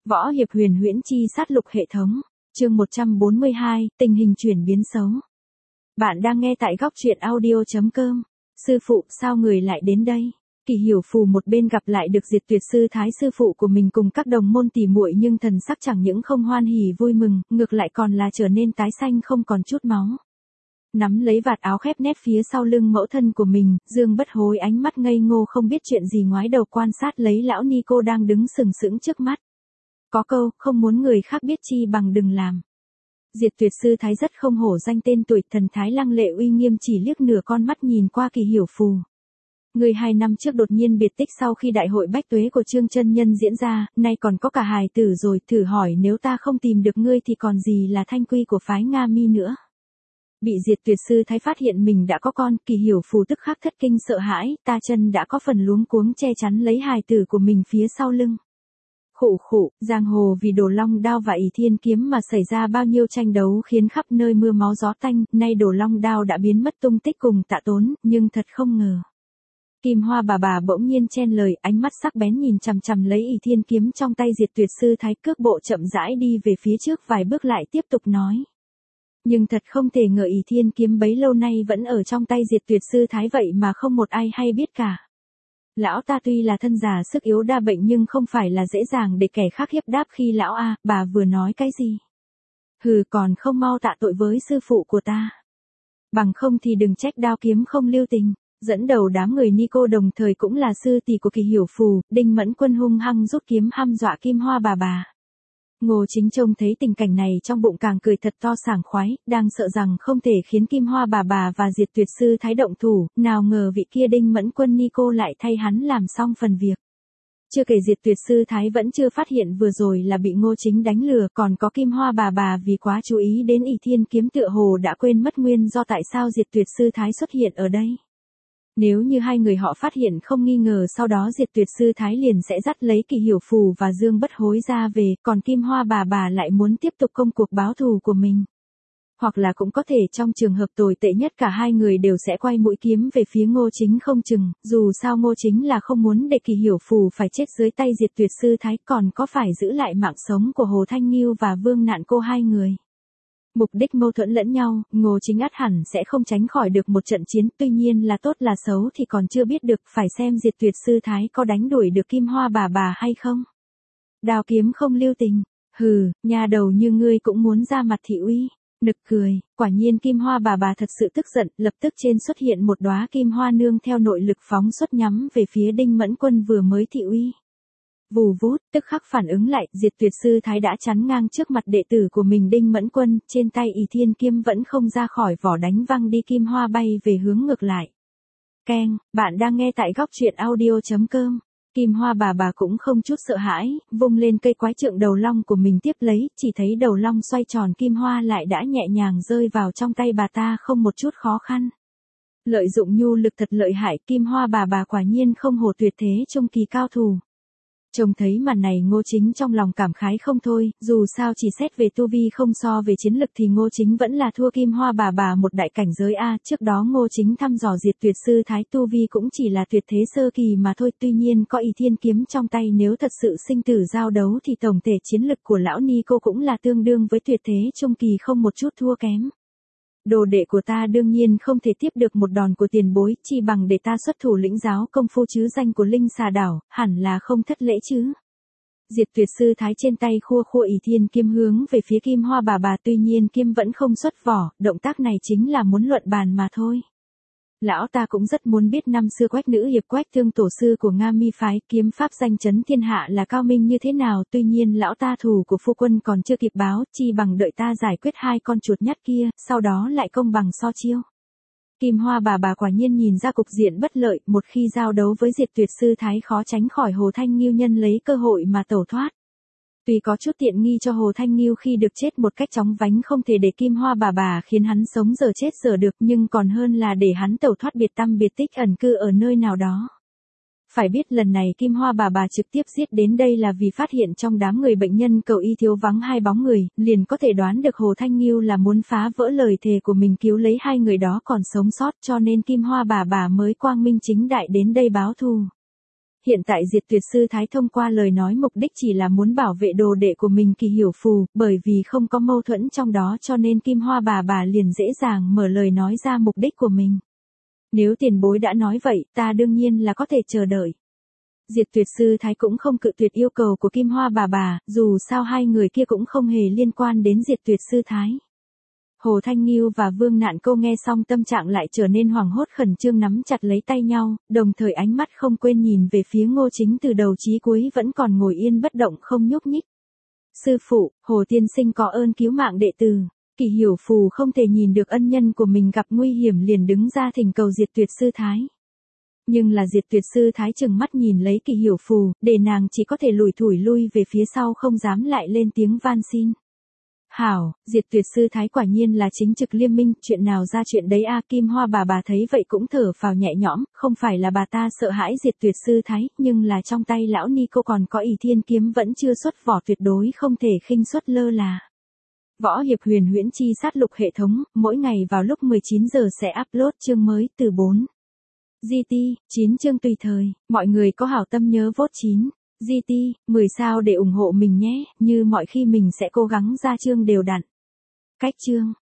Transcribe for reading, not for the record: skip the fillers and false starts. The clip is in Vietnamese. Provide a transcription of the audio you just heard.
Võ hiệp huyền huyễn chi sát lục hệ thống. Chương 142, tình hình chuyển biến xấu. Bạn đang nghe tại góc truyện audio.com. Sư phụ, sao người lại đến đây? Kỳ Hiểu Phù một bên gặp lại được Diệt Tuyệt sư thái sư phụ của mình cùng các đồng môn tỉ muội, nhưng thần sắc chẳng những không hoan hỉ vui mừng, ngược lại còn là trở nên tái xanh không còn chút máu. Nắm lấy vạt áo khép nép phía sau lưng mẫu thân của mình, Dương Bất Hối ánh mắt ngây ngô không biết chuyện gì ngoái đầu quan sát lấy lão Nico đang đứng sừng sững trước mắt. Có câu, không muốn người khác biết chi bằng đừng làm. Diệt Tuyệt sư thái rất không hổ danh tên tuổi, thần thái lăng lệ uy nghiêm, chỉ liếc nửa con mắt nhìn qua Kỳ Hiểu Phù. Người 2 năm trước đột nhiên biệt tích sau khi đại hội bách tuế của Trương chân nhân diễn ra, nay còn có cả hài tử rồi, thử hỏi nếu ta không tìm được ngươi thì còn gì là thanh quy của phái Nga Mi nữa. Bị Diệt Tuyệt sư thái phát hiện mình đã có con, Kỳ Hiểu Phù tức khắc thất kinh sợ hãi, ta chân đã có phần luống cuống che chắn lấy hài tử của mình phía sau lưng. Khụ khụ, giang hồ vì Đồ Long Đao và Ỷ Thiên Kiếm mà xảy ra bao nhiêu tranh đấu khiến khắp nơi mưa máu gió tanh, nay Đồ Long Đao đã biến mất tung tích cùng Tạ Tốn, nhưng thật không ngờ. Kim Hoa bà bỗng nhiên chen lời, ánh mắt sắc bén nhìn chằm chằm lấy Ỷ Thiên Kiếm trong tay Diệt Tuyệt sư thái, cước bộ chậm rãi đi về phía trước vài bước lại tiếp tục nói. Nhưng thật không thể ngờ Ỷ Thiên Kiếm bấy lâu nay vẫn ở trong tay Diệt Tuyệt sư thái vậy mà không một ai hay biết cả. Lão ta tuy là thân già sức yếu đa bệnh nhưng không phải là dễ dàng để kẻ khác hiếp đáp khi lão bà vừa nói cái gì. Hừ, còn không mau tạ tội với sư phụ của ta. Bằng không thì đừng trách đao kiếm không lưu tình. Dẫn đầu đám người Nico đồng thời cũng là sư tỷ của Kỳ Hiểu Phù, Đinh Mẫn Quân hung hăng rút kiếm hăm dọa Kim Hoa bà. Ngô Chính trông thấy tình cảnh này trong bụng càng cười thật to sảng khoái, đang sợ rằng không thể khiến Kim Hoa bà và Diệt Tuyệt sư thái động thủ, nào ngờ vị kia Đinh Mẫn Quân Nico lại thay hắn làm xong phần việc. Chưa kể Diệt Tuyệt sư thái vẫn chưa phát hiện vừa rồi là bị Ngô Chính đánh lừa, còn có Kim Hoa bà vì quá chú ý đến Ỷ Thiên Kiếm tựa hồ đã quên mất nguyên do tại sao Diệt Tuyệt sư thái xuất hiện ở đây. Nếu như hai người họ phát hiện không nghi ngờ, sau đó Diệt Tuyệt sư thái liền sẽ dắt lấy Kỳ Hiểu Phù và Dương Bất Hối ra về, còn Kim Hoa bà lại muốn tiếp tục công cuộc báo thù của mình. Hoặc là cũng có thể trong trường hợp tồi tệ nhất cả hai người đều sẽ quay mũi kiếm về phía Ngô Chính không chừng, dù sao Ngô Chính là không muốn để Kỳ Hiểu Phù phải chết dưới tay Diệt Tuyệt sư thái, còn có phải giữ lại mạng sống của Hồ Thanh Nghiêu và Vương Nạn Cô hai người. Mục đích mâu thuẫn lẫn nhau, Ngô Chính ắt hẳn sẽ không tránh khỏi được một trận chiến, tuy nhiên là tốt là xấu thì còn chưa biết được, phải xem Diệt Tuyệt sư thái có đánh đuổi được Kim Hoa bà hay không. Đao kiếm không lưu tình, hừ, nhà đầu như ngươi cũng muốn ra mặt thị uy. Nực cười, quả nhiên Kim Hoa bà thật sự tức giận, lập tức trên xuất hiện một đóa kim hoa nương theo nội lực phóng xuất nhắm về phía Đinh Mẫn Quân vừa mới thị uy. Vù vút, tức khắc phản ứng lại, Diệt Tuyệt sư thái đã chắn ngang trước mặt đệ tử của mình Đinh Mẫn Quân, trên tay Ỷ Thiên Kiếm vẫn không ra khỏi vỏ, đánh văng đi kim hoa bay về hướng ngược lại. Keng, bạn đang nghe tại góc truyện audio.com. Kim Hoa bà cũng không chút sợ hãi, vung lên cây quái trượng đầu long của mình tiếp lấy, chỉ thấy đầu long xoay tròn, kim hoa lại đã nhẹ nhàng rơi vào trong tay bà ta không một chút khó khăn. Lợi dụng nhu lực thật lợi hại, Kim Hoa bà quả nhiên không hổ tuyệt thế trung kỳ cao thủ. Trông thấy màn này Ngô Chính trong lòng cảm khái không thôi, dù sao chỉ xét về tu vi không so về chiến lực thì Ngô Chính vẫn là thua Kim Hoa bà một đại cảnh giới trước đó Ngô Chính thăm dò Diệt Tuyệt sư thái tu vi cũng chỉ là tuyệt thế sơ kỳ mà thôi, tuy nhiên có Ỷ Thiên Kiếm trong tay, nếu thật sự sinh tử giao đấu thì tổng thể chiến lực của lão Nico cũng là tương đương với tuyệt thế trung kỳ, không một chút thua kém. Đồ đệ của ta đương nhiên không thể tiếp được một đòn của tiền bối, chi bằng để ta xuất thủ lĩnh giáo công phu chứ danh của Linh Xà Đảo, hẳn là không thất lễ chứ. Diệt Tuyệt sư thái trên tay khua Ỷ Thiên Kiếm hướng về phía Kim Hoa bà, tuy nhiên kiếm vẫn không xuất vỏ, động tác này chính là muốn luận bàn mà thôi. Lão ta cũng rất muốn biết năm xưa Quách nữ hiệp Quách Thương tổ sư của Nga Mi phái, kiếm pháp danh chấn thiên hạ là cao minh như thế nào, tuy nhiên lão ta thù của phu quân còn chưa kịp báo, chi bằng đợi ta giải quyết hai con chuột nhắt kia, sau đó lại công bằng so chiêu. Kim Hoa bà quả nhiên nhìn ra cục diện bất lợi, một khi giao đấu với Diệt Tuyệt sư thái khó tránh khỏi Hồ Thanh Nghiêu nhân lấy cơ hội mà tẩu thoát. Tuy có chút tiện nghi cho Hồ Thanh Nghiêu khi được chết một cách chóng vánh, không thể để Kim Hoa bà khiến hắn sống giờ chết giờ được, nhưng còn hơn là để hắn tẩu thoát biệt tăm biệt tích, ẩn cư ở nơi nào đó. Phải biết lần này Kim Hoa bà trực tiếp giết đến đây là vì phát hiện trong đám người bệnh nhân cầu y thiếu vắng hai bóng người, liền có thể đoán được Hồ Thanh Nghiêu là muốn phá vỡ lời thề của mình cứu lấy hai người đó còn sống sót, cho nên Kim Hoa bà mới quang minh chính đại đến đây báo thù. Hiện tại Diệt Tuyệt Sư Thái thông qua lời nói mục đích chỉ là muốn bảo vệ đồ đệ của mình Kỳ Hiểu Phù, bởi vì không có mâu thuẫn trong đó cho nên Kim Hoa bà liền dễ dàng mở lời nói ra mục đích của mình. Nếu tiền bối đã nói vậy, ta đương nhiên là có thể chờ đợi. Diệt Tuyệt Sư Thái cũng không cự tuyệt yêu cầu của Kim Hoa bà, dù sao hai người kia cũng không hề liên quan đến Diệt Tuyệt Sư Thái. Hồ Thanh Nghiêu và Vương Nạn Câu nghe xong tâm trạng lại trở nên hoảng hốt khẩn trương nắm chặt lấy tay nhau, đồng thời ánh mắt không quên nhìn về phía Ngô Chính từ đầu chí cuối vẫn còn ngồi yên bất động không nhúc nhích. Sư phụ, Hồ Tiên Sinh có ơn cứu mạng đệ tử. Kỳ Hiểu Phù không thể nhìn được ân nhân của mình gặp nguy hiểm liền đứng ra thỉnh cầu Diệt Tuyệt Sư Thái. Nhưng là Diệt Tuyệt Sư Thái trừng mắt nhìn lấy Kỳ Hiểu Phù, để nàng chỉ có thể lủi thủi lui về phía sau không dám lại lên tiếng van xin. Hảo, Diệt Tuyệt Sư Thái quả nhiên là chính trực liêm minh, chuyện nào ra chuyện đấy a. Kim Hoa bà thấy vậy cũng thở phào nhẹ nhõm, không phải là bà ta sợ hãi Diệt Tuyệt Sư Thái, nhưng là trong tay lão ni cô còn có Ỷ Thiên kiếm vẫn chưa xuất vỏ, tuyệt đối không thể khinh suất lơ là. Võ Hiệp Huyền Huyễn Chi Sát Lục hệ thống, mỗi ngày vào lúc 19 giờ sẽ upload chương mới từ 4. GT, 9 chương tùy thời, mọi người có hảo tâm nhớ vote 9. GT, 10 sao để ủng hộ mình nhé, như mọi khi mình sẽ cố gắng ra chương đều đặn. Cách chương